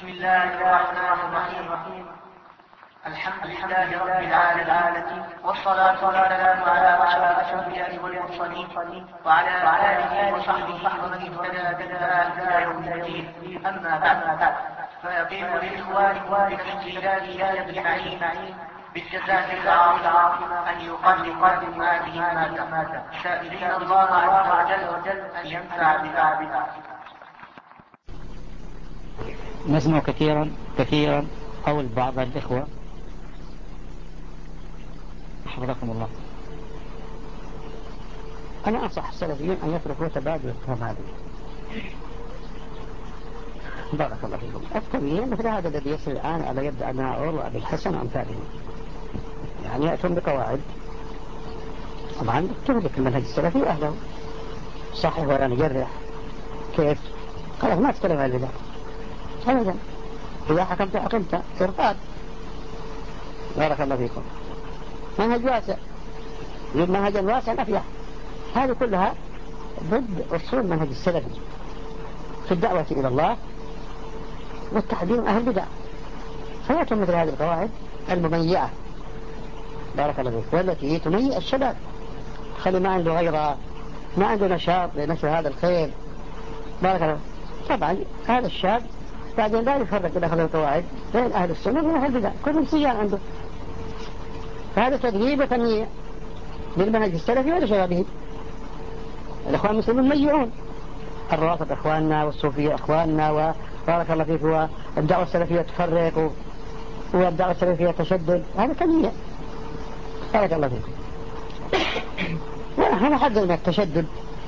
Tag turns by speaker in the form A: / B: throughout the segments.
A: بسم الله الرحمن الرحيم. الحمد لله رب العالمين، والصلاة والسلام على أشرف الأنبياء والمرسلين وعلى آله وصحبه ومن اهتدى بهداه إلى يوم الدين. أما بعد، فيقول لإخوانكم بالتسجيلات يا ابن معين بالجزاء العظيمة أن يقدم هذه المادة، سائلين الله عز وجل أن ينفع بها.
B: نسمع كثيرا قول بعض الإخوة حفظكم الله، أنا أنصح السلفيين أن يتركوا تبادل التهم هذه. بارك الله فيكم. التمييز مثل هذا الذي يصل الآن على يد أبناء وأبي الحسن وأمثالهم، يعني يأتون بقواعد طبعا تهلك المنهج السلفي وأهله، صحيح ولا نجرح كيف؟ خلاص ما تتكلم عن البدع أبدا، إذا حكمت إرقاد. بارك الله فيكم. منهج واسع، منهجا واسعا أفيح، هذه كلها ضد أصول منهج السلفي في الدعوة إلى الله والتحذير أهل البدع. فيأتون مثل هذه القواعد المميعة، بارك الله فيك، والتي تميع الشباب، خلي ما عنده غيرها، ما عنده نشاط لنشر هذا الخير. بارك الله. طبعا هذا الشاب بعدين لا يفرق داخل القواعد بين أهل السنة وبين أهل البدع، كلهم سيان عنده. فهذا تدريب وتمييع للمنهج السلفي ولشبابه. الإخوان المسلمين ميعون، الروافض إخواننا والصوفية إخواننا، وبارك الله فيك، والدعوة السلفية تفرق والدعوة السلفية تشدد، هذا تمييع. بارك الله فيك. ونحن نحذر من التشدد،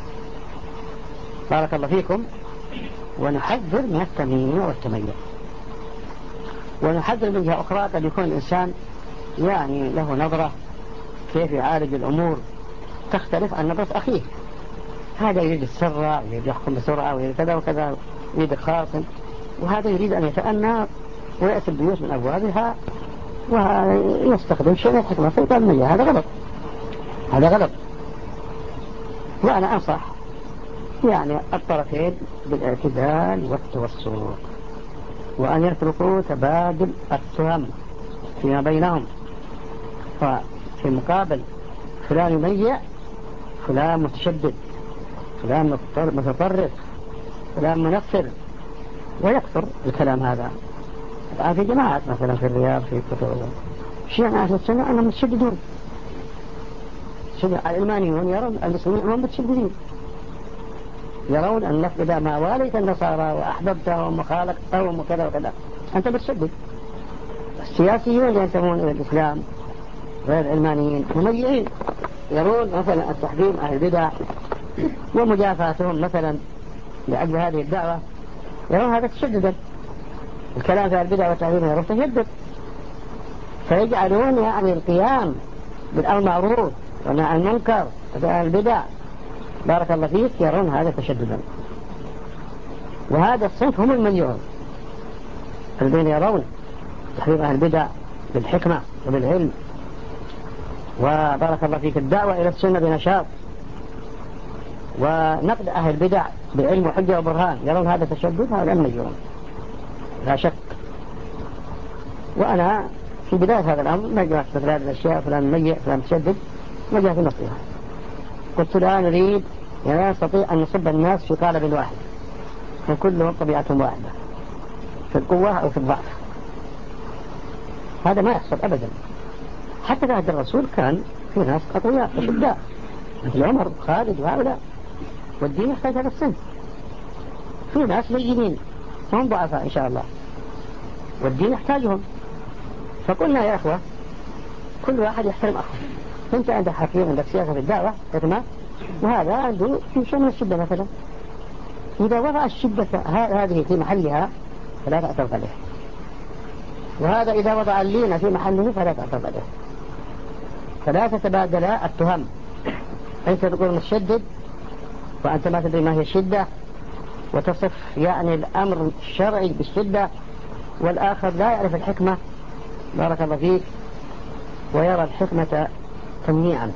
B: بارك الله فيكم، ونحذر من التمييع والتميع، ونحذر من جهة أخرى قد يكون الإنسان يعني له نظرة كيف يعالج الأمور تختلف عن نظرة أخيه. هذا يريد السرعة، يريد يحكم بسرعة، ويريد كذا وكذا، يريد الخاصم، وهذا يريد أن يتأنى ويأتي البيوت من أبوابها ويستخدم شيء من الحكمة فيقال المية. هذا غلط. وأنا أنصح يعني الطرفين بالاعتدال والتوسط، وأن يتركوا تبادل التهم فيما بينهم. ففي مقابل فلان يميع، فلان متشدد، فلان متطرف، فلان منفر، ويكثر الكلام هذا. الآن في جماعات مثلا في الرياض في كتب شيعة أهل السنة أنهم متشددون، العلمانيون يرون المسلمين أنهم متشددين، يرون أنك إذا ما واليت النصارى وأحببتهم وخالقتهم وكذا وكذا أنت متشدد. السياسيون اللي ينتمون إلى الإسلام غير العلمانيين مميعين، يرون مثلا التحكيم أهل البدع ومجافاتهم مثلا لأجل هذه الدعوة، يرون هذا تشددا. الكلام في البدع والتحكيم يرون تشدد، فيجعلون يعني القيام بالأمر المعروف والنهي عن المنكر في أهل البدع، بارك الله فيك، يرون هذا تشددا. وهذا الصنف هم المليون الذين يرون تحريم أهل البدع بالحكمة وبالعلم، وبارك الله فيك الدعوة إلى السنة بنشاط، ونقد أهل البدع بعلم وحجة وبرهان، يرون هذا تشدد. هذا المليون لا شك. وأنا في بداية هذا الأمر ما جاءت مثل هذه الأشياء، فلان ميع فلان تشدد، ما جاء في نصيحة. قلت لا نريد، يعني لا نستطيع أن نصب الناس في قالب واحد، وكلهم طبيعتهم واحدة في القوة أو في الضعف. هذا ما يحصل أبدا. حتى في عهد الرسول كان في ناس أقوياء وشداء مثل عمر وخالد وهؤلاء، والدين يحتاج هذا السن. في ناس لينين هم ضعفاء إن شاء الله، والدين يحتاجهم. فقلنا يا أخوة كل واحد يحترم أخوه. أنت عندك حكيم، عندك سياسة في الدعوة حكمة، وهذا عنده في شيء من الشدة مثلا، إذا وضع الشدة هذه في محلها فلا تعترض عليه، وهذا إذا وضع اللين في محله فلا تعترض عليه. فلا تتبادلا التهم، أنت تقول متشدد وأنت ما تدري ما هي الشدة، وتصف يعني الأمر الشرعي بالشدة، والآخر لا يعرف الحكمة، بارك الله فيك، ويرى الحكمة تمييعا.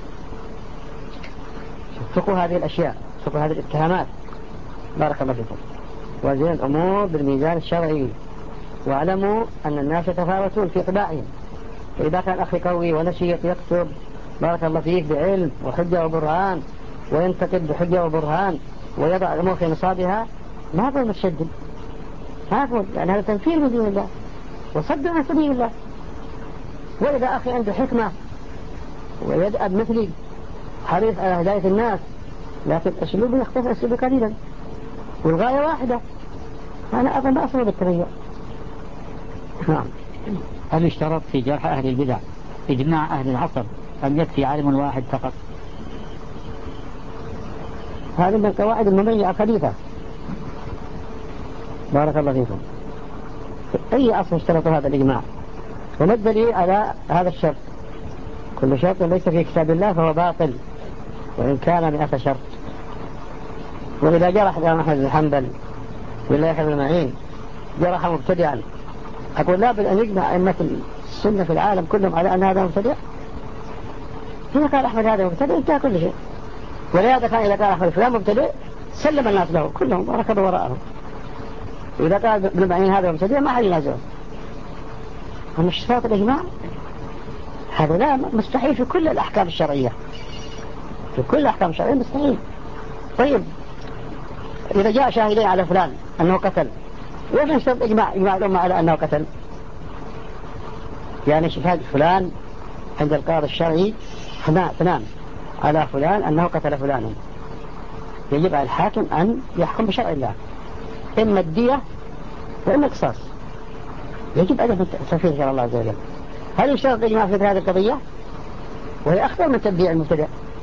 B: فقوا هذه الأشياء، فقوا هذه الاتهامات، بارك الله فيكم، وزين الأمور بالميزان الشرعي. واعلموا أن الناس يتفاوتون في طباعهم، فإذا كان أخي قوي ونشيط يكتب بارك الله فيك بعلم وحجة وبرهان وينتقد بحجة وبرهان ويضع الأمور في نصابها، ما أقول متشدد، ما أقول، لأن هذا تنفير من دين الله وصد عن سبيل الله. وإذا أخي عنده حكمة ويدأب مثلي حريص على هداية الناس، لكن أسلوبه يختلف أسلوبه قليلا والغاية واحدة، أنا أظن ما أصل بالتغير. نعم.
C: هل اشترط في جرح أهل البدع إجماع أهل العصر أم يكفي عالم واحد فقط؟
B: هذه من القواعد المميزة الخليفة بارك الله فيكم. أي عصر اشترط هذا الإجماع؟ وما الدليل على هذا الشرط؟ كل شرط ليس في كتاب الله فهو باطل وإن كان 100 شرط. وإذا جرح الإمام أحمد بن حنبل بالله يحفظ المعين جرح مبتدعا، أقول لا بد أن يجمع أئمة السنة في العالم كلهم على أن هذا مبتدع. إذا قال أحمد هذا مبتدع انتهى كل شيء. ولهذا كان إذا قال أحمد فلان مبتدع سلم الناس له كلهم وركبوا وراءه. وإذا قال ابن معين هذا مبتدع ما حد ينازعه. مش شرط الإجماع؟ هذا لا مستحيل في كل الأحكام الشرعية، في كل الأحكام الشرعية مستحيل. طيب إذا جاء شاهدين على فلان أنه قتل، وين يشترط إجماع الأمة على أنه قتل؟ يعني شهادة فلان عند القاضي الشرعي اثنان على فلان أنه قتل فلانا، يجب على الحاكم أن يحكم بشرع الله، إما الدية وإما القصاص، يجب أن تنفيذ شرع الله عز وجل. هل يشترط إجماع في هذه القضية؟ وهي أخطر من تبديع المبتدع.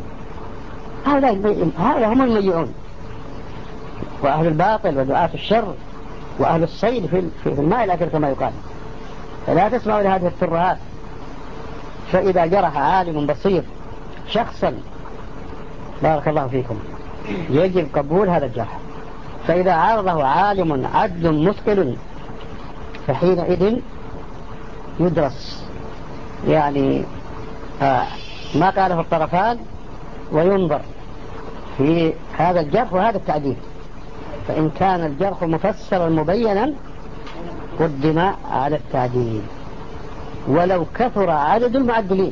B: هؤلاء هم الميعون وأهل الباطل ودعاة الشر وأهل الصيد في الماء الأكل كما يقال. فلا تسمعوا لهذه الترهات. فإذا جرح عالم بصير شخصا بارك الله فيكم يجب قبول هذا الجرح. فإذا عارضه عالم عدل مثقل فحينئذ يدرس يعني ما قاله الطرفان وينظر في هذا الجرح وهذا التعديل. فإن كان الجرح مفسرا مبينا قدم على التعديل ولو كثر عدد المعدلين.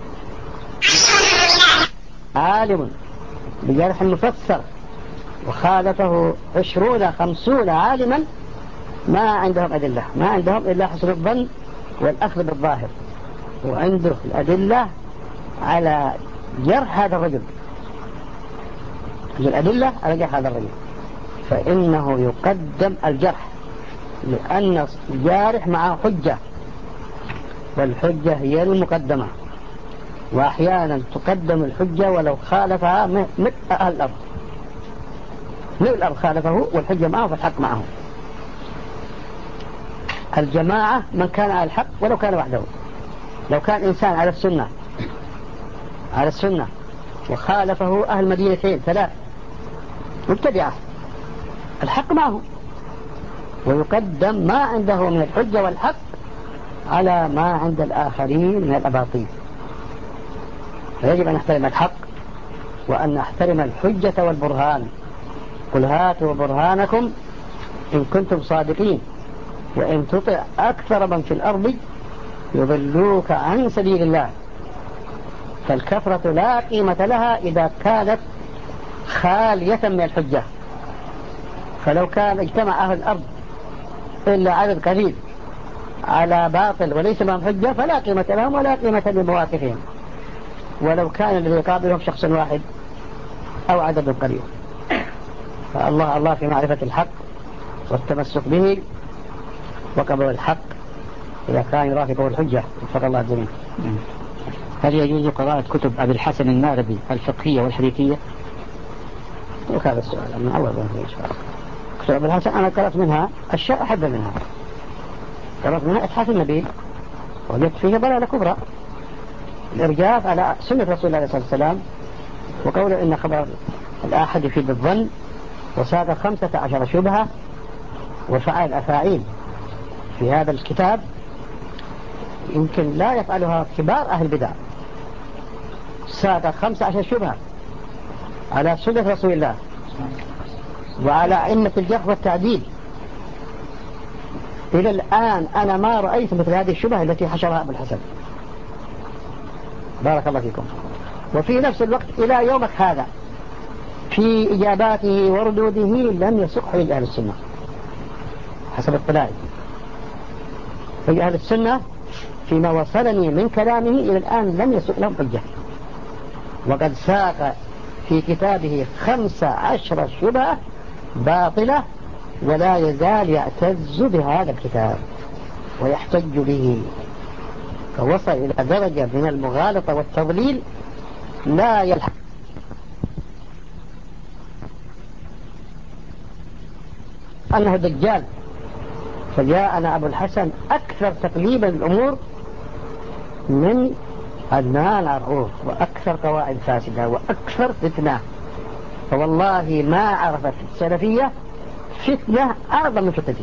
B: عالم بجرح مفسر وخالفه 20-50 عالما ما عندهم أدلة، ما عندهم إلا حسن الظن والأخذ بالظاهر، وعنده الأدلة على جرح هذا الرجل، الأدلة على جرح هذا الرجل، فإنه يقدم الجرح لأن الجارح معه حجة، والحجة هي المقدمة. وأحيانا تقدم الحجة ولو خالفها مثل أهل الأرض، مثل الأرض خالفه والحجة معه فالحق معه. الجماعة من كان على الحق ولو كان وحده. لو كان إنسان على السنة وخالفه أهل مدينتين 3 مبتدعة، الحق معه ويقدم ما عنده من الحجة والحق على ما عند الآخرين من الأباطيل. فيجب أن نحترم الحق وأن نحترم الحجة والبرهان. قل هاتوا برهانكم إن كنتم صادقين وإن تطع أكثر من في الأرض يضلوك عن سبيل الله. فالكثرة لا قيمة لها إذا كانت خالية من الحجة. فلو كان اجتمع أهل الأرض إلا عدد قليل على باطل وليس لهم حجة فلا قيمة لهم ولا قيمة لمواقفهم، ولو كان الذي يقابلهم شخص واحد أو عدد قليل. فالله في معرفة الحق والتمسك به وقبل الحق إذا كان يرافقه الحجة وفق الله الجميع.
C: هل يجوز قراءة كتب أبي الحسن الماربي الفقهية والحديثية؟
B: هذا السؤال أنا أول كتب أبي الحسن أنا قرأت منها أشياء أحب منها. قرأت منها إتحاف النبي وجدت فيه ضلالة كبرى، الإرجاف على سنة رسول الله صلى الله عليه وسلم، وقوله إن خبر الآحد يفيد الظن، وساق 15 شبهة وفعل أفاعيل في هذا الكتاب يمكن لا يفعلها كبار أهل البدع. ساق 15 شبهة على سنة رسول الله وعلى أئمة الجرح والتعديل إلى الآن أنا ما رأيت مثل هذه الشبهة التي حشرها أبو الحسن، بارك الله فيكم. وفي نفس الوقت إلى يومك هذا في إجاباته وردوده لم يسقه لأهل السنة حسب اطلاعي. في أهل السنة فيما وصلني من كلامه إلى الآن لم يسق لهم حجة، وقد ساق في كتابه 15 شبهة باطلة، ولا يزال يعتز بهذا الكتاب ويحتج به، فوصل إلى درجة من المغالطة والتضليل لا يلحق. أنه دجال، فجاءنا أبو الحسن أكثر تقليبا الأمور من عدنان عرعور، وأكثر قواعد فاسدة، وأكثر فتنة. فوالله ما عرفت السلفية فتنة أعظم من فتنته،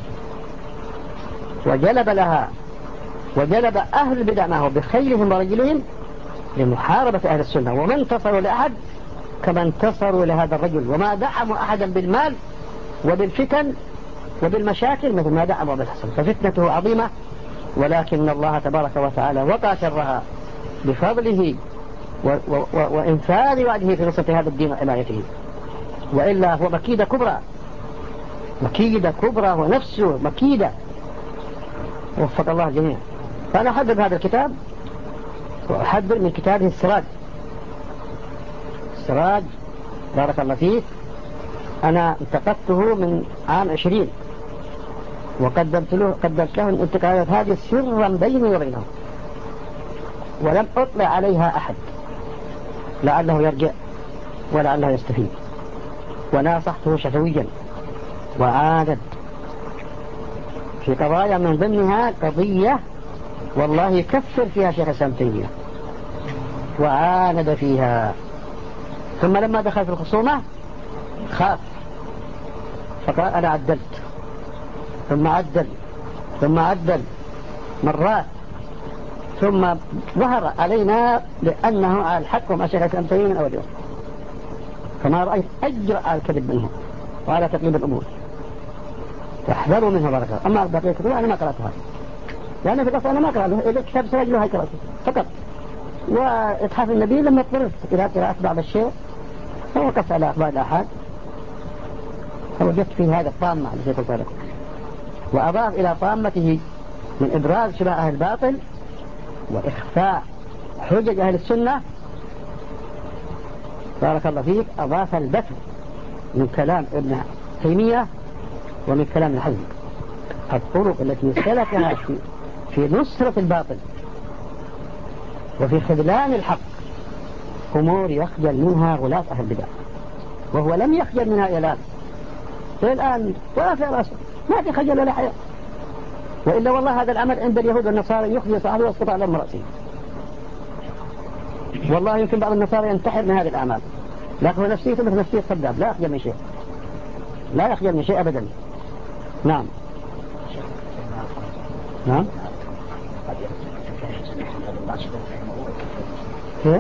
B: وجلب أهل البدع معه بخيلهم ورجلهم لمحاربة أهل السنة، وما انتصروا لأحد كما انتصروا لهذا الرجل، وما دعموا أحدا بالمال وبالفتن وبالمشاكل مثل ما دعموا أبو الحسن. ففتنته عظيمة، ولكن الله تبارك وتعالى وقع شرها بفضله وإنفاذ وعده في نصرة هذا الدين وحمايته، وإلا هو مكيدة كبرى ونفسه مكيدة. وفق الله الجميع. فأنا أحذر هذا الكتاب، وأحذر من كتابه السراج بارك الله فيه. أنا التقطته من عام 20، وقدمت له الانتقالات هذه سرا بيني وبينه، ولم أطلع عليها أحد لعله يرجع ولعله يستفيد. وناصحته شفويا وعاند في قضايا، من ضمنها قضية والله يكفر فيها شيخ الإسلام ابن تيمية، وعاند فيها. ثم لما دخل في الخصومة خاف، فقال أنا عدلت، ثم عدل مرات، ثم ظهر علينا لأنه على الحق وما شيخ الإسلام ابن تيمية من أول يوم. فما رأيت أجرأ على الكذب منه وعلى تقليب الأمور، فاحذروا منه بركة. أما بقية الكتب أنا ما قرأتها، لأن في الأصل أنا ما قرأته إذا كتاب سراج له قرأته فقط. وإتحاف النبي لما اضطررت إلى قراءة بعض الشيء فوقفت على أخبار الآحاد، فوجدت فيه هذا الطامة التي قلت لكم، وأضاف إلى طامته من إبراز شبه أهل الباطل وإخفاء حجج أهل السنة بارك الله فيك. أضاف البتر من كلام ابن تيمية ومن كلام الحزم، الطرق التي سلكها في نصرة الباطل وفي خذلان الحق، أمور يخجل منها غلاة أهل البدع، وهو لم يخجل منها إلى الآن ولا في رأسه، ما في خجل ولا حياء. وإلا والله هذا العمل عند اليهود والنصارى يخزي صاحبه ويسقط على رأسه. والله يمكن بعض النصارى ينتحر من هذه الأعمال، لكن نفسيته مثل نفسية صدام، لا يخجل من شيء أبدا. نعم. كيف؟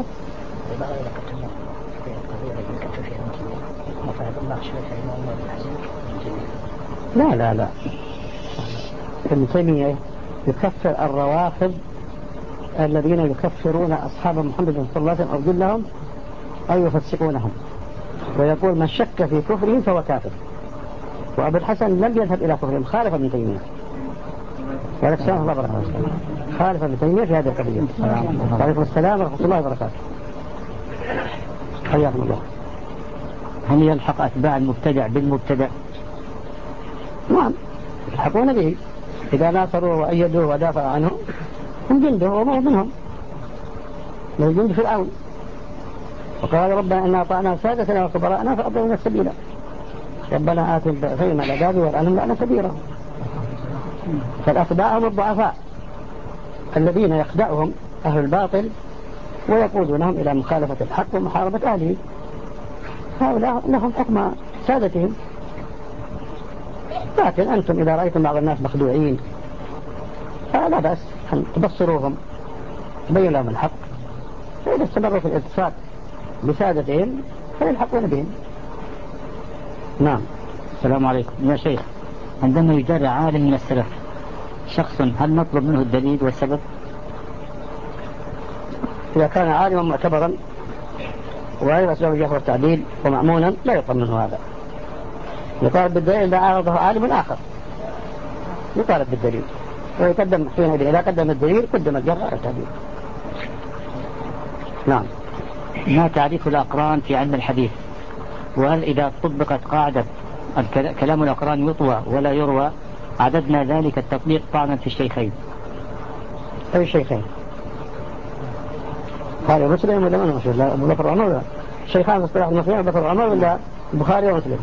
B: لا ابن تيمية يكفر الروافض الذين يكفرون أصحاب محمد صلى الله عليه وسلم أو جلهم أو يفسقونهم، ويقول من شك في كفرهم فهو كافر. وأبو الحسن لم يذهب إلى كفرهم، خالف ابن تيمية، خالف ابن تيمية في هذه القضية. وعليكم السلام ورحمة الله وبركاته. حياكم الله.
C: هل يلحق أتباع المبتدع بالمبتدع؟
B: نعم يلحقون به إذا ناصروا وأيدوه ودافعوا عنه، هم جنده وما منهم، من جند فرعون. وقال ربنا إنا أطعنا سادتنا وكبراءنا فأضلونا السبيل، ربنا آتهم ضعفين من العذاب والعنهم لعنة كبيرة. فالأتباع هم الضعفاء الذين يخدعهم أهل الباطل ويقودونهم إلى مخالفة الحق ومحاربة أهله، هؤلاء لهم حكم سادتهم. لكن أنتم إذا رأيتم بعض الناس مخدوعين فلا بأس أن تبصروهم، تبين لهم الحق، فإذا استمروا في الاتصال بسادتهم فيلحقون بهم. نعم.
C: السلام عليكم يا شيخ. عندما يجرى عالم من السلف شخص هل نطلب منه الدليل والسبب؟
B: إذا كان عالما معتبرا وغير أسباب الجهل والتعديل ومأمونا لا يطلب منه هذا. يطالب بالدليل إذا عارضه عالم آخر يطالب بالدليل ويقدم حينئذ إذا قدم الدليل قدم الجرح على التعديل. نعم.
C: ما تعريف الأقران في علم الحديث؟ وهل إذا طبقت قاعدة كلام الأقران يطوى ولا يروى عددنا ذلك التطبيق طعنا في الشيخين؟
B: أي الشيخين؟ هذا مسلم ولا من مسلم؟ لا أبو بكر وعمر ولا الشيخان اصطلاح المسلمين أبو بكر وعمر ولا البخاري ومسلم؟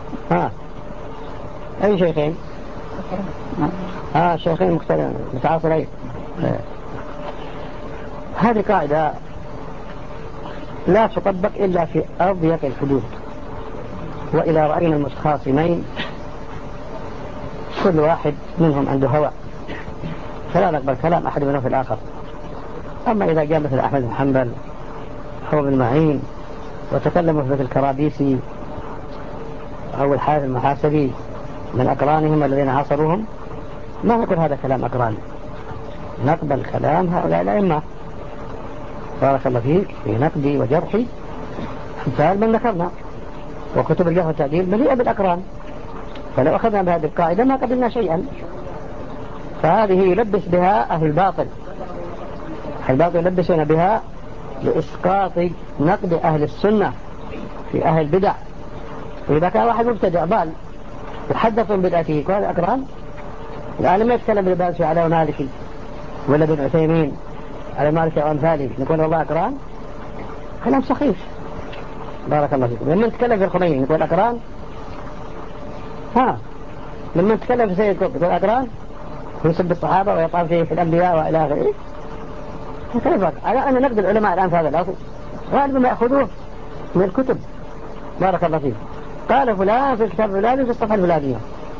B: أي شيخين؟ شيخين مختلفين متعاصرين. هذه قاعدة لا تطبق إلا في أضيق الحدود، وإلى رأينا المتخاصمين كل واحد منهم عنده هوى فلا نقبل كلام أحد منهم في الآخر. أما إذا جاء مثل أحمد بن حنبل أو ابن معين وتكلموا في مثل الكرابيسي أو الحارث المحاسبي من أقرانهم الذين عاصروهم ما نقول هذا كلام أقران، نقبل كلام هؤلاء الأئمة بارك الله فيك في نقدي وجرحي مثال من ذكرنا، وكتب الجرح والتعديل مليئة بالأقران، فلو أخذنا بهذه القاعدة ما قبلنا شيئا. فهذه يلبس بها أهل الباطل، يلبسون بها لإسقاط نقد أهل السنة في أهل البدع. وإذا كان واحد مبتدع ضال يحدثون بدعته يكون أقران، العالم ما يتكلم بالباسي على مالكي ولا بن عثيمين على مالك وأمثاله نقول والله أقران، كلام سخيف بارك الله فيكم. لما نتكلم في الخميني نقول أقران، لما نتكلم في سيد قطب نقول أقران ويسب الصحابة ويطعن في الأنبياء وإلى آخره. على أن نقد العلماء الآن في هذا الأصل غالبا ما يأخذوه من الكتب بارك الله فيكم. قال فلان في الكتاب الفلاني في الصفحة الفلانية،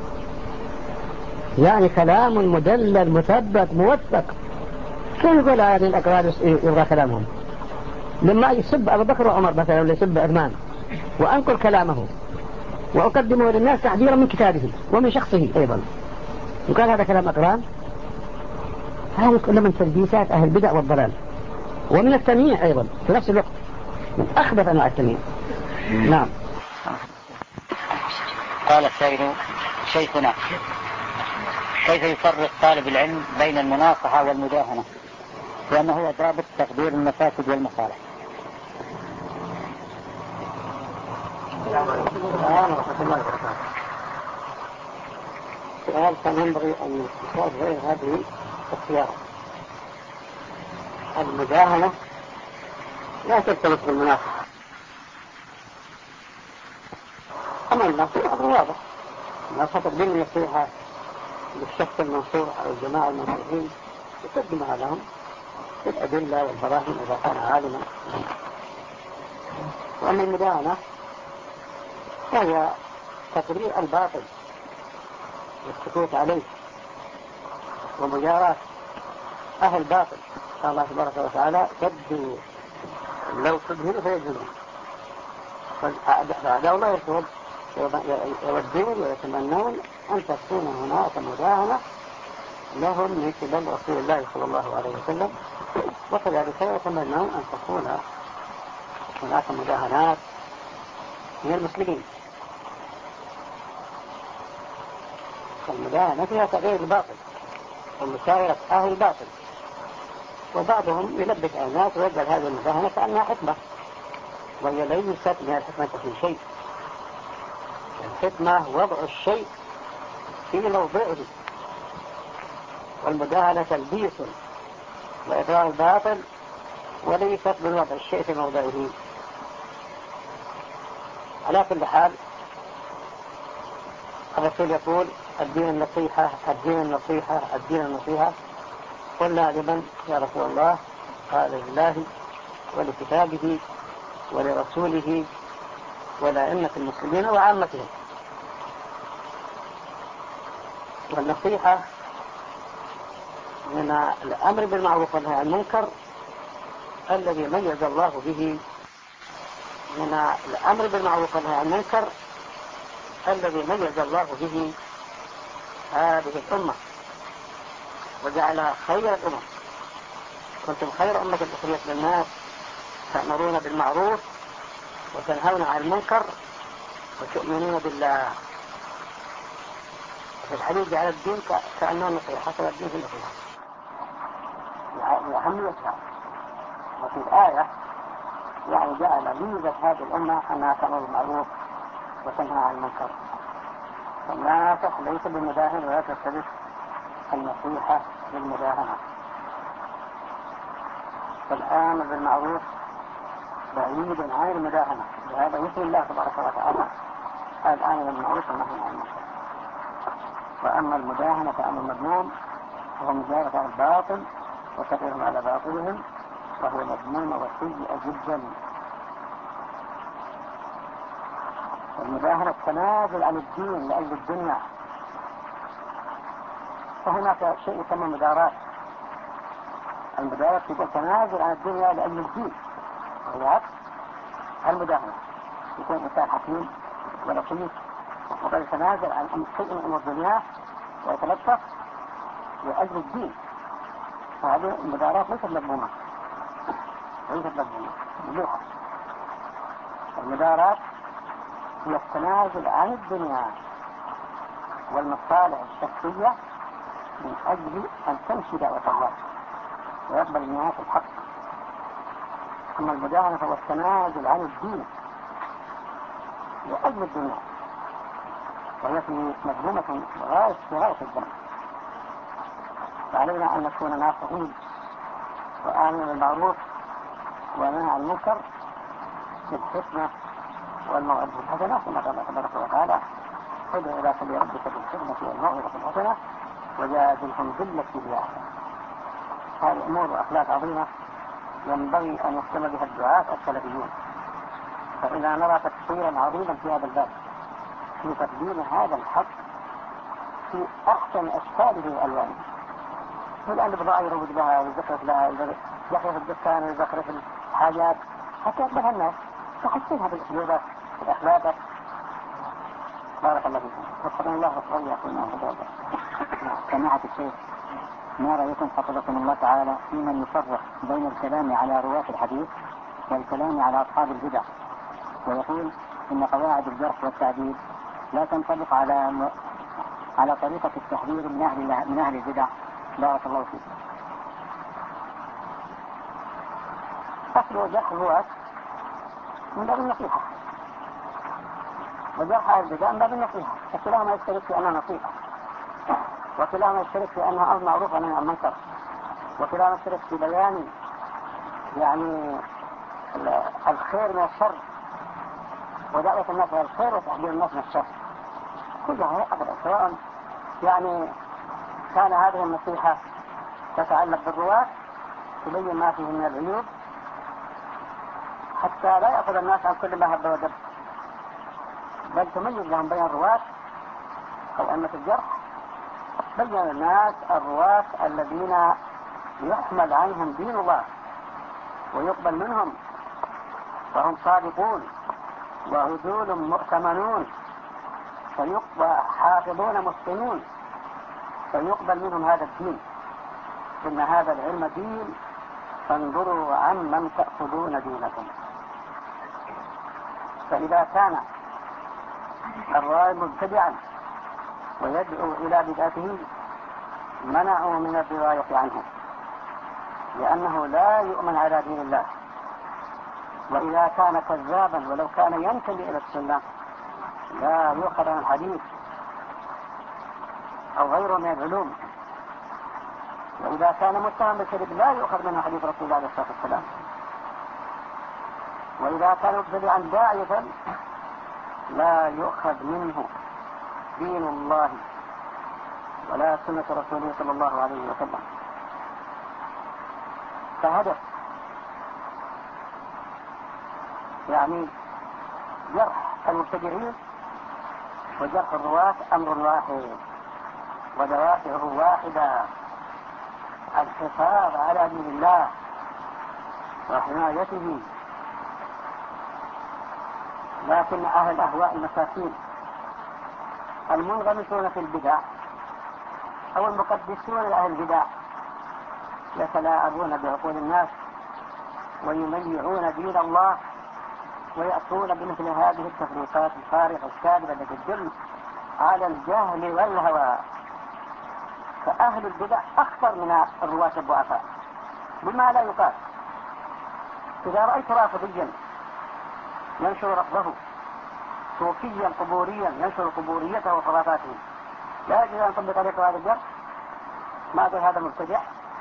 B: يعني كلام مدلل مثبت موثق. كيف يقول هذه الأقرار يبغى كلامهم؟ لما يسب أبو بكر وعمر مثلا ولا يسب عثمان وأنقل كلامه وأقدمه للناس تحذيرا من كتابه ومن شخصه أيضا، وقال هذا كلام أقران؟ هذه كلها من تلبيسات أهل البدع والضلال ومن التمييع أيضا في نفس الوقت، من أخبث أنواع التمييع. نعم.
C: قال السائل شيخنا كيف يفرق طالب العلم بين المناصحة والمداهنة، لأنه هو ضابط تقدير المفاسد والمصالح؟
B: السؤال كان ينبغي أن يكون غير هذه الخيارات. المداهنة لا تلتبس بالمناصحة، أما النصيحة أمر واضح، النصيحة تقديم النصيحة للشخص المنصوح أو الجماعة المنصوحين يقدمها لهم بالأدلة والبراهين إذا كان عالما. وأما المداهنة فهي تقرير الباطل والسكوت عليه ومجاراة أهل الباطل. قال الله تبارك وتعالى كدوا لو تدهنوا فيجهلون، فأعداء الله يودون ويتمنون أن تكون هناك مداهنة لهم من قبل رسول الله صلى الله عليه وسلم، وكذلك يتمنون أن تكون هناك مداهنات من المسلمين. المداهنة فيها تغيير الباطل ومشاورة أهل الباطل، وبعضهم يلبس الناس ويجعل هذه المداهنة كأنها حكمة، وهي ليست من الحكمة في شيء. الحكمة وضع الشيء في موضعه، والمداهنة تلبيس وإقرار الباطل وليست من وضع الشيء في موضعه. على كل حال الرسول يقول الدين النصيحة الدين النصيحة الدين النصيحة. قلنا لمن يا رسول الله؟ قال لله ولكتابه ولرسوله ولأئمة المسلمين وعامتهم. والنصيحة من الأمر بالمعروف والنهي عن المنكر الذي ميز الله به، من الأمر بالمعروف والنهي عن المنكر الذي ميز الله به هذه الأمة. وجعلها خير الأمم. كنتم خير أمة أخرجت للناس تأمرون بالمعروف وتنهون عن المنكر وتؤمنون بالله. في الحديث جعل الدين كأنه نصيحة، حسب الدين في النصيحة لأهميتها. وفي الآية يعني جعل ميزة هذه الأمة أنها تأمر بالمعروف وتنهى عن المنكر. فالناصح ليس بالمداهن ولا تختلف النصيحة بالمداهنة. فالآمر بالمعروف بعيد عن المداهنة، وهذا مثل الله تبارك وتعالى الآمر بالمعروف والنهي عن المنكر. وأما المداهنة فأمر مذموم، وهو مجاهدة على الباطل وتبعهم على باطلهم، وهو مذموم وسيء جدا. المداهنة التنازل عن الدين لأجل الدنيا، فهناك شيء يسمى مدارات. المدارات تقول تنازل عن الدنيا لأجل الدين، وهي عكس المداهنة. يكون إنسان حكيم ولطيف وقد يتنازل عن شيء من أمور الدنيا ويتلطف لأجل الدين، فهذه المدارات ليست مذمومة، ملوحة. المدارات هي التنازل عن الدنيا والمصالح الشخصية من أجل أن تمشي دعوة الله ويقبل الناس الحق. أما المداهنة فهو التنازل عن الدين لأجل الدنيا، وهي في مذمومة غاية الدم. فعلينا أن نكون ناصحين وآمرين بالمعروف ونهى عن المنكر بالحكمة والموعظة الحسنة، كما قال الله تبارك وتعالى: ادع إلى سبيل ربك بالحكمة والموعظة الحسنة وجادلهم بالتي هي أحسن. هذه أمور وأخلاق عظيمة ينبغي أن يهتم بها الدعاة السلفيون. فإذا نرى تفسيرا عظيما في هذا الباب في تقديم هذا الحق في أحسن أشكاله وألوانه، لأن البضاعة يروج لها ويزخرف لها، يزخرف الدكان ويزخرف الحاجات حتى يقبلها الناس، تحسنها بالأسلوبات والأخلاقات. بارك الله فيكم، وفقنا الله وإياكم ما هو.
C: سماحة الشيخ، ما رأيكم حفظكم الله تعالى في من يفرق بين الكلام على رواة الحديث والكلام على أصحاب البدع، ويقول إن قواعد الجرح والتعديل لا تنطبق على طريقة التحذير من أهل البدع؟ بارك الله فيك.
B: أصل جرح الرواة من باب النصيحة، وجرح البدع من باب النصيحة، فكلاهما يشترك في أنها نصيحة، وكلاهما يشترك في أنها أمر معروف ونهي عن المنكر، وكلاهما يشترك في بيان يعني الخير من الشر ودعوة الناس إلى الخير وتحذير الناس من الشر. كلها أبدا، سواء يعني كان هذه النصيحة تتعلق بالرواة تبين ما فيه من العيوب حتى لا يأخذ الناس عن كل ما هب ودب، بل تميز لهم بين الرواة أو أئمة الجرح، بين الناس الرواة الذين يحمل عنهم دين الله ويقبل منهم وهم صادقون وعدول مؤتمنون وحافظون مسلمون، فيقبل منهم هذا الدين. إن هذا العلم دين، فانظروا عمن تأخذون دينكم. فإذا كان الراوي مبتدعا ويدعو إلى بدعته منعوا من الرواية عنه، لأنه لا يؤمن على دين الله. وإذا كان كذابا ولو كان ينتمي إلى السنة لا يؤخذ عن الحديث أو غيره من العلوم. وإذا كان متهم بالكذب لا يؤخذ منه حديث رسول الله عليه الصلاة والسلام. وإذا كان مبتدعا داعية لا يؤخذ منه دين الله ولا سنة رسوله صلى الله عليه وسلم. فهدف يعني جرح المبتدعين وجرح الرواة أمر واحد ودوافعه واحدة: الحفاظ على دين الله وحمايته. لكن أهل الأهواء المساكين المنغمسون في البدع
C: أو المقدسون لأهل البدع يتلاعبون بعقول الناس ويميعون دين الله ويأتون بمثل هذه التفريقات الفارغة الكاذبة التي تدل على الجهل والهوى. فأهل البدع أخطر من الرواة الضعفاء بما لا يقال. إذا رأيت رافضيا ينشر رفضه، صوفيا قبوريا ينشر قبوريته وخرافاته، لا يجوز أن نطبق عليه هذا الجرح. ما أقول هذا مبتدع.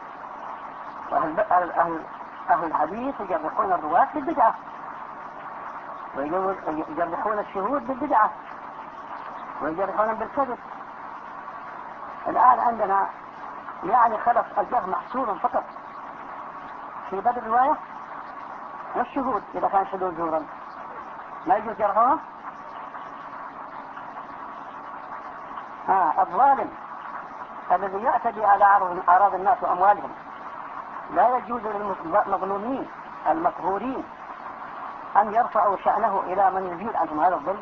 C: أهل الحديث يجرحون الرواة بالبدعة ويجرحون الشهود بالبدعة ويجرحون بالكذب. الآن عندنا يعني خلف الجرح محصور فقط في باب الرواية والشهود. إذا كان شهود زورا ما يجوز جرحهم. الظالم الذي يعتدي على أعراض الناس وأموالهم لا يجوز للمظلومين المقهورين أن يرفعوا شأنه إلى من يزيد عنهم هذا الظلم.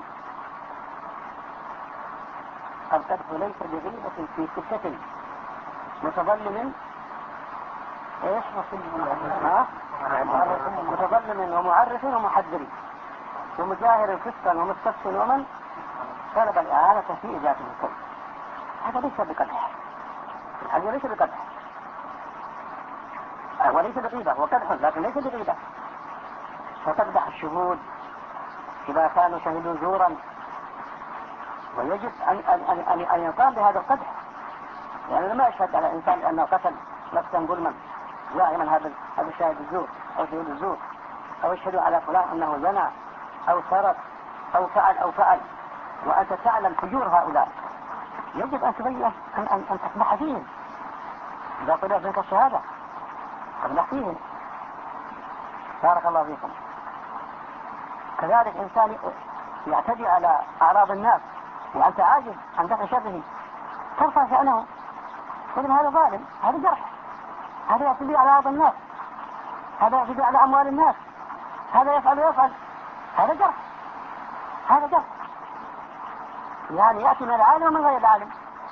C: القدح ليس بغيبة في سكة متظلم متظلم ومعرف ومحذر ومجاهر فسقا ومستفس ومن طلب الإعانة في إجابة الكل. هذا ليس بقدح. هذا ليس بقدح وليس بغيبة، هو قدح لكن ليس بغيبة. فتقدح الشهود إذا كانوا شهدوا زورا، ويجب أن يقام بهذا القدح، يعني ما يشهد على إنسان أنه قتل نفسا ظلما زاعما هذا شاهد الزور أو شهود الزور، أو يشهدوا على فلان أنه زنى أو سرق أو فعل وأنت تعلم فجور هؤلاء. يجب أن تبين أن تقدح فيهم. إذا طلع منك الشهادة تقدح فيهم. بارك الله فيكم. كذلك إنسان يعتدي على أعراض الناس وأنت عاجز عن دفع شره ترفع شأنه، تقول هذا ظالم، هذا جرح، هذا يعتدي على أعراض الناس، هذا يعتدي على أموال الناس، هذا يفعل، هذا جرح، هذا جرح. يعني يأتي من العالم ومن غير العالم.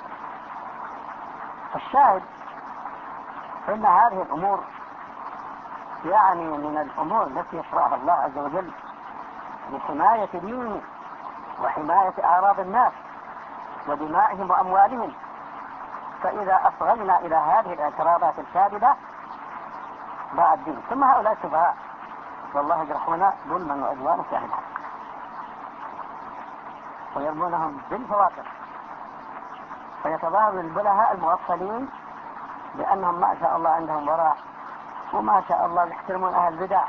C: الشاهد إن هذه الأمور يعني من الأمور التي يشرعها الله عز وجل لحماية دينه وحماية أعراض الناس ودمائهم وأموالهم. فإذا أصغينا إلى هذه الاعتراضات الكاذبة باع الدين. ثم هؤلاء السفهاء والله يجرحون ظلما وعدوانا في أهل الحق ويرمونهم بالفواكه، فيتظاهر البلهاء المغفلين بأنهم ما شاء الله عندهم وراء وما شاء الله يحترمون أهل البدع،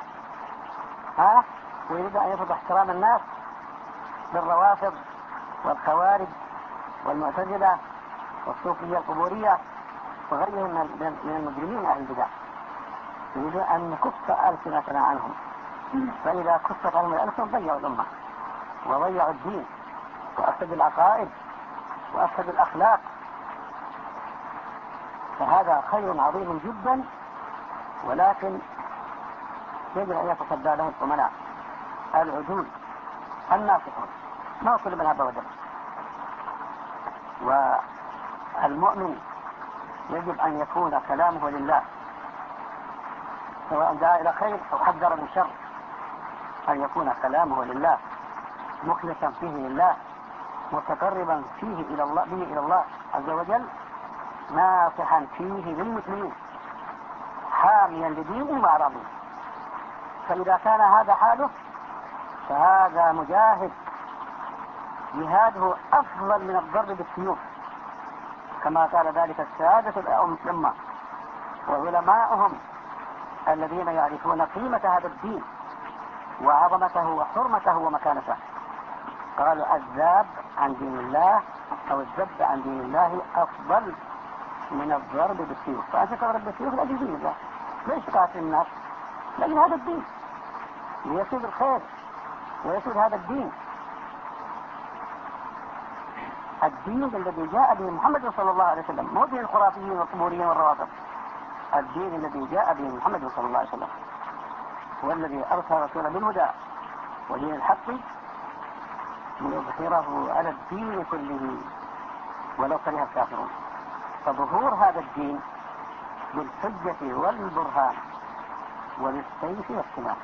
C: ويريد أن يفرض احترام الناس بالروافض والخوارج والمعتزلة والصوفية القبورية وغيرهم من المجرمين أهل البدع. يريد أن نكف ألسنتنا عنهم، فإذا كفت عنهم الألسن ضيعوا الأمة وضيعوا الدين وأفسدوا العقائد وأفسدوا الأخلاق. فهذا خير عظيم جدا، ولكن يجب أن يتصدى له الأمناء العدول الناصحون، ما كل من هذا وجل. والمؤمن يجب أن يكون كلامه لله، سواء دعا إلى خير أو حذر من شر، أن يكون كلامه لله مخلصا فيه لله، متقربا فيه إلى الله به إلى الله عز وجل، ناصحا فيه للمسلمين، حاميا لدينهم وأعراضهم. فإذا كان هذا حاله فهذا مجاهد جهاده أفضل من الضرب بالسيوف، كما قال ذلك السادة الأمة وعلماؤهم الذين يعرفون قيمة هذا الدين وعظمته وحرمته ومكانته. قالوا الذاب عن دين الله أو الذب عن دين الله أفضل من الضرب بالسيوف. فأنت تضرب بالسيوف لأجل دين الله، ليش تقاتل الناس؟ لأجل هذا الدين ليسود الخير ويسود هذا الدين، الدين الذي جاء به محمد صلى الله عليه وسلم، مو دين الخرافيين والقبوريين والروافض. الدين الذي جاء به محمد صلى الله عليه وسلم هو الذي أرسل رسوله بالهدى ودين الحق ليظهره على الدين كله ولو كره الكافرون. فظهور هذا الدين بالحجة والبرهان وبالسيف والسلاح،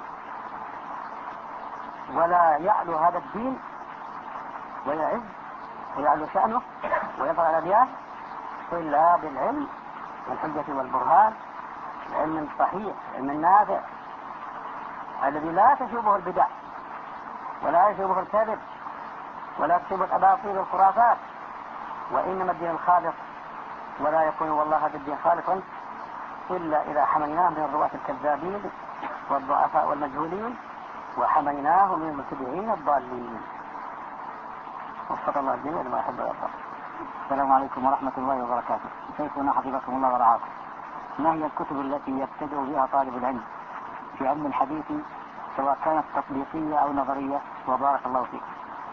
C: ولا يعلو هذا الدين ويعز ويعلو شأنه ويظهر الأديان إلا بالعلم والحجة والبرهان، العلم الصحيح، العلم النافع الذي لا تشوبه البدع ولا يشوبه الكذب ولا تشوبه الأباطيل والخرافات، وإنما الدين الخالص، ولا يكون والله هذا الدين خالصا إلا إذا حميناه من الرواة الكذابين والضعفاء والمجهولين، وحميناه من المبتدعين الضالين. وفق الله الجميع لما يحب ويرضى.
D: السلام عليكم ورحمة الله وبركاته. شيخنا حفظكم الله ورعاكم، ما هي الكتب التي يبتدئ بها طالب العلم في علم الحديث سواء كانت تطبيقية أو نظرية؟ وبارك الله فيكم.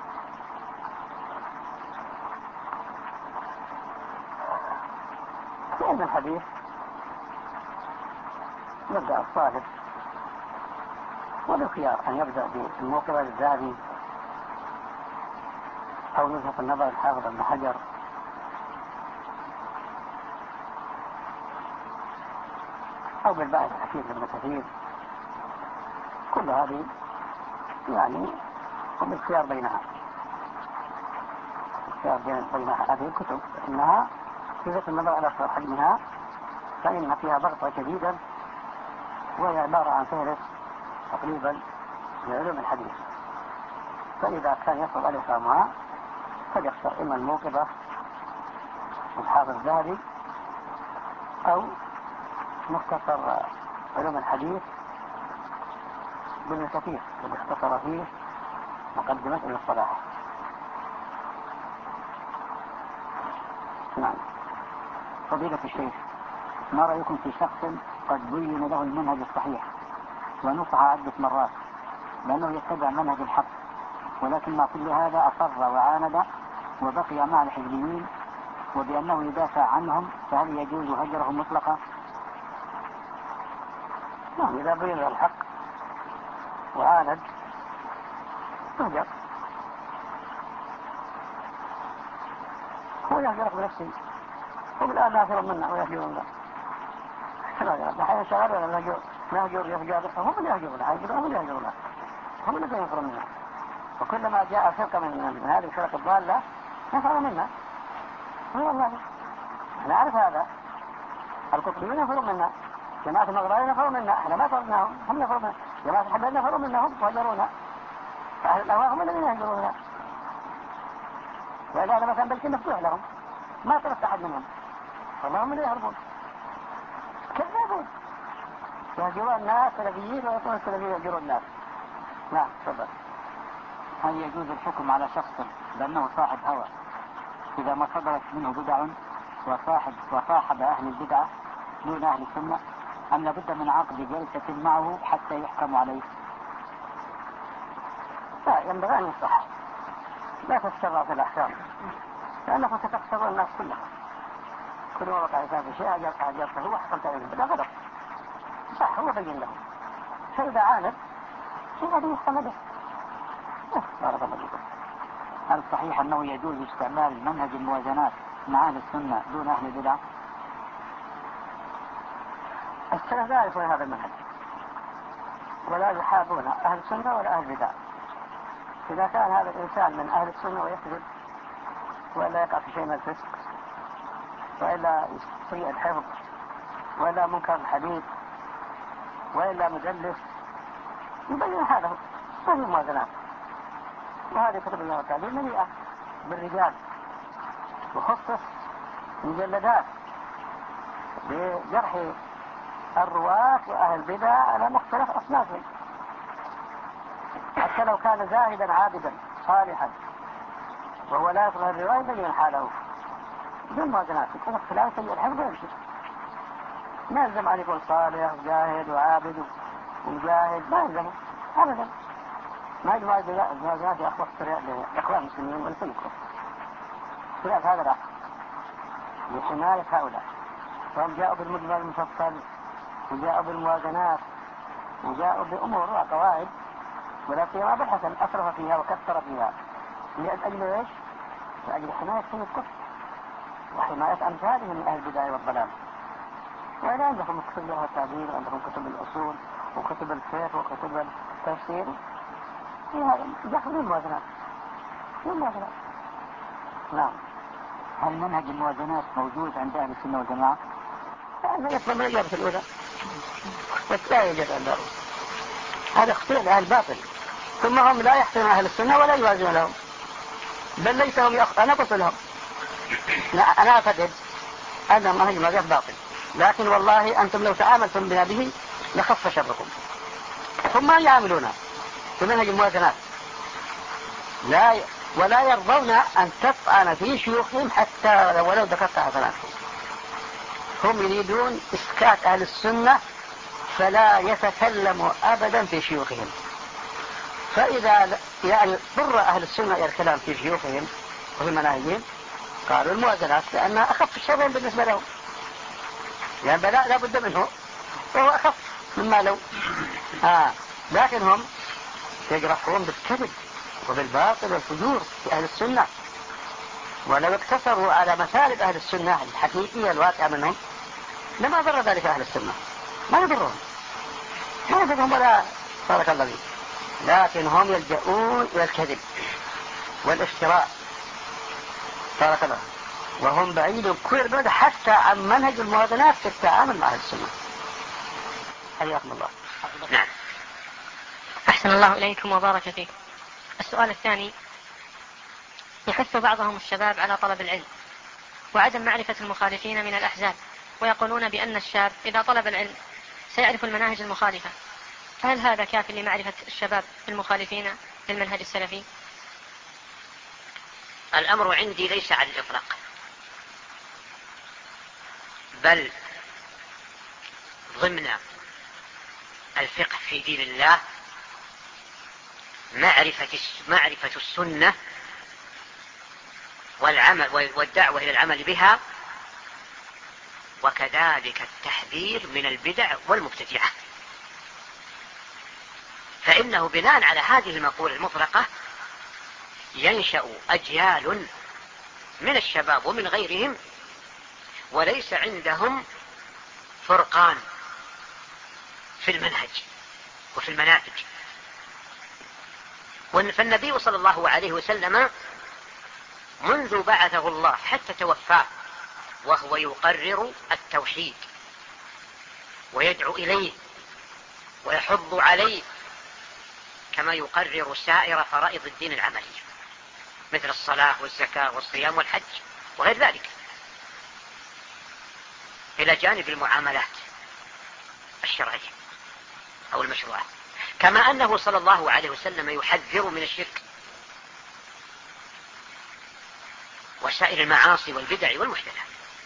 C: في علم الحديث يبدأ الطالب والخيار أن يبدأ بالموقظ الذهبي أو نزهة النظر الحافظ ابن حجر أو بالباحث الحكيم ابن كثير، كل هذه يعني بالخيار بينها، الخيار بينها هذه الكتب إنها نزهة النظر على حجمها فإن فيها ضغط شديدا، وهي عبارة عن فهرس تقريبا لعلوم الحديث، فإذا كان يصل عليه فهمها فليختار إما الموقظة الحافظ الذهبي أو مختصر علوم الحديث بن كثير الذي اختصر فيه مقدمة ابن الصلاح.
D: نعم. فضيلة الشيخ، ما رأيكم في شخص قد بين له المنهج الصحيح ونصح عدة مرات لأنه يتبع منهج الحق، ولكن مع كل هذا أصر وعاند وبقي مع الحزبيين وبأنه يدافع عنهم، فهل يجوز هجره مطلقا؟
C: نعم، إذا بين الحق وعاند هجر، هو يهجرك بنفسه، هم الآن ناثر منا ويهجرون له، نحن شغال ولا نهجر هم اللي يهجرون، هم اللي يهجرون، هم اللي ينفرون منا، وكلما جاء فرقة من هذه الفرق الضالة ينفرون منا. والله نعرف هذا، القطبيين ينفرون منا، جماعة المغربيين ينفرون منا، احنا ما فرقناهم، هم ينفرون منا، جماعة الحباب ينفرون منهم وهجرونا، فأهل الأهواء هم الذين يهجروننا، وإذا هذا مثلا بلكي مفتوح لهم ما طرفت أحد منهم، والله هم اللي يهربون كذابون، يهجرون الناس سلفيين ويكون السلفيين يهجرون الناس. نعم تفضل.
D: هل يجوز الحكم على شخص بأنه صاحب هوى إذا ما صدرت منه بدع وصاحب أهل البدعة دون أهل السنة، أم لابد من عقد جلسة معه حتى يحكم عليه؟
C: لا، ينبغي أن يصح، لا تتسرع في الأحكام لأنكم ستخسرون الناس كلها، كل ما وقع في شيء أجلته هو حكمت عليه بالبدع غلط، صح هو بين لهم، فإذا عاند هذا يحكم به. بارك الله فيكم.
D: هل صحيح أنه يجوز استعمال منهج الموازنات مع أهل السنة دون أهل البدع؟
C: السلف لا يعرفون هذا المنهج ولا يحابون أهل السنة ولا أهل البدع. إذا كان هذا الإنسان من أهل السنة ويكذب ولا يقع في شيء من الفسق وإلا سيء الحفظ وإلا منكر الحديث وإلا مدلس، يبين حاله، ما هي موازنات. وهذه كتب الله تعالى مليئة بالرجال، وخصص مجلدات بجرح الرواة وأهل البدع على مختلف أصنافهم، حتى لو كان زاهدا عابدا صالحا وهو لا يصلح الرواية يبين حاله بدون موازنات. يكون خلال سيء الحفظ ويمشي، ما يلزم أن يكون صالح وجاهد وعابد ومجاهد، ما يلزمه أبدا، ما يجمع الزواجات أخوة لإخوان المسلمين ولسلكم خلاف هذا الأخ لحماية هؤلاء، فهم جاءوا بالمجمل المفصل وجاءوا بالموازنات وجاءوا بأمور وقواعد، ولا سيما بالحسن أسرف فيها وكثر فيها، لأجل إيش؟ لأجل حماية سيد الكفر
D: وحماية أمثالهم من أهل البدع والضلال. وإذا عندكم كتب لها تعبير وعندكم كتب الأصول وكتب الفقه وكتب التفسير دخل الموازنات. نعم.
C: هل منهج الموازنات موجود عند أهل السنة والجماعة؟
B: هذا يطلع من الإجابة الأولى لا يوجد عندهم. هذا اختيار أهل الباطل، ثم هم لا يحترمون أهل السنة ولا يوازنون لهم، بل ليس هم أنا قلت لهم أنا أعتقد أن منهج الموازنات باطل، لكن والله أنتم لو تعاملتم بنا به لخف شركم. هم ما يعاملون بمنهج الموازنات ولا يرضون أن تطعن في شيوخهم حتى ولو ذكرت حسناتهم. هم يريدون إسكات أهل السنة فلا يتكلموا أبدا في شيوخهم. فإذا يعني ضر أهل السنة إلى الكلام في شيوخهم وفي مناهجهم قالوا الموازنات لأنها أخف الشر بالنسبة لهم، يعني بلاء لا بد منه وهو أخف مما لو لكن هم يجرحون بالكذب وبالباطل والفجور في أهل السنة، ولو اقتصروا على مسالب أهل السنة الحقيقية الواقعة منهم لما ضر ذلك أهل السنة. ما يضرهم ولا بارك الله فيك، لكن هم يلجؤون إلى الكذب والافتراء بارك الله، وهم بعيد كل البعد حتى عن منهج الموازنات في التعامل مع أهل السنة. حياكم الله.
E: نعم. أحسن الله إليكم وبارك فيكم. السؤال الثاني: يحث بعضهم الشباب على طلب العلم وعدم معرفة المخالفين من الأحزاب، ويقولون بأن الشاب إذا طلب العلم سيعرف المناهج المخالفة، فهل هذا كاف لمعرفة الشباب المخالفين للمنهج السلفي؟
F: الأمر عندي ليس على الإطلاق، بل ضمن الفقه في دين الله معرفة السنة والعمل والدعوة إلى العمل بها، وكذلك التحذير من البدع والمبتدعة. فإنه بناء على هذه المقولة المطلقة ينشأ أجيال من الشباب ومن غيرهم وليس عندهم فرقان في المنهج وفي المناهج. فالنبي صلى الله عليه وسلم منذ بعثه الله حتى توفاه وهو يقرر التوحيد ويدعو إليه ويحض عليه كما يقرر سائر فرائض الدين العملي مثل الصلاة والزكاة والصيام والحج وغير ذلك، إلى جانب المعاملات الشرعية أو المشروعات، كما أنه صلى الله عليه وسلم يحذر من الشرك وسائر المعاصي والبدع والمحدثات.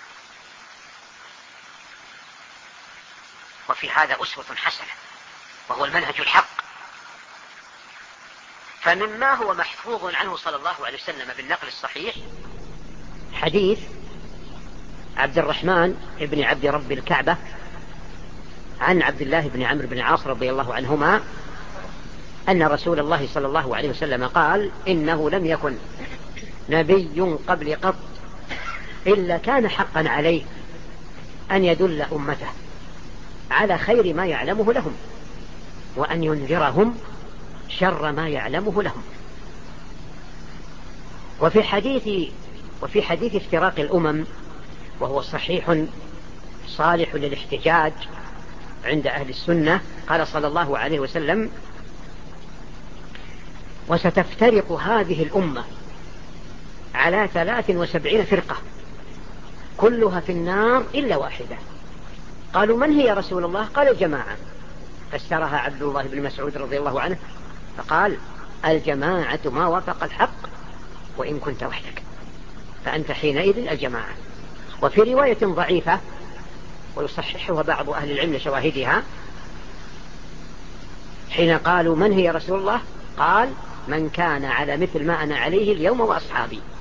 F: وفي هذا أسوة حسنة وهو المنهج الحق. فمما هو محفوظ عنه صلى الله عليه وسلم بالنقل الصحيح حديث عبد الرحمن بن عبد رب الكعبة عن عبد الله بن عمرو بن العاص رضي الله عنهما أن رسول الله صلى الله عليه وسلم قال: إنه لم يكن نبي قبل قط إلا كان حقا عليه أن يدل أمته على خير ما يعلمه لهم وأن ينذرهم شر ما يعلمه لهم. وفي حديث افتراق الأمم وهو صحيح صالح للاحتجاج عند أهل السنة قال صلى الله عليه وسلم: وستفترق هذه الأمة على 73 فرقة كلها في النار إلا واحدة. قالوا: من هي يا رسول الله؟ قال: الجماعة. فسرها عبد الله بن مسعود رضي الله عنه فقال: الجماعة ما وافق الحق وإن كنت وحدك، فأنت حينئذ الجماعة. وفي رواية ضعيفة ويصححها بعض أهل العلم لشواهدها حين قالوا: من هي يا رسول الله؟ قال: من كان على مثل ما أنا عليه اليوم وأصحابي.